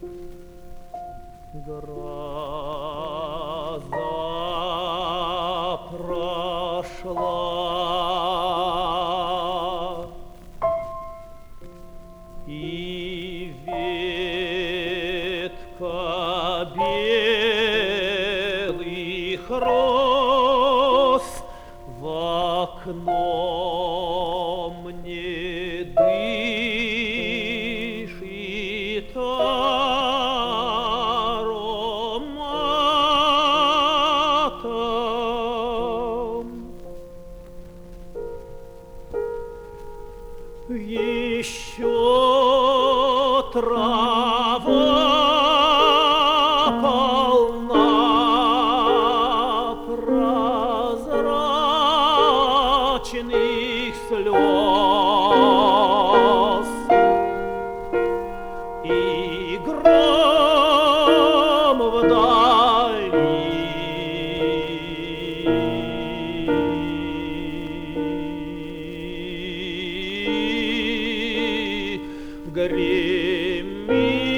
Гроза прошла, и ветка белых роз в окно мне дышит ароматом. Еще трава полна прозрачных слез, и гром вдали гремит.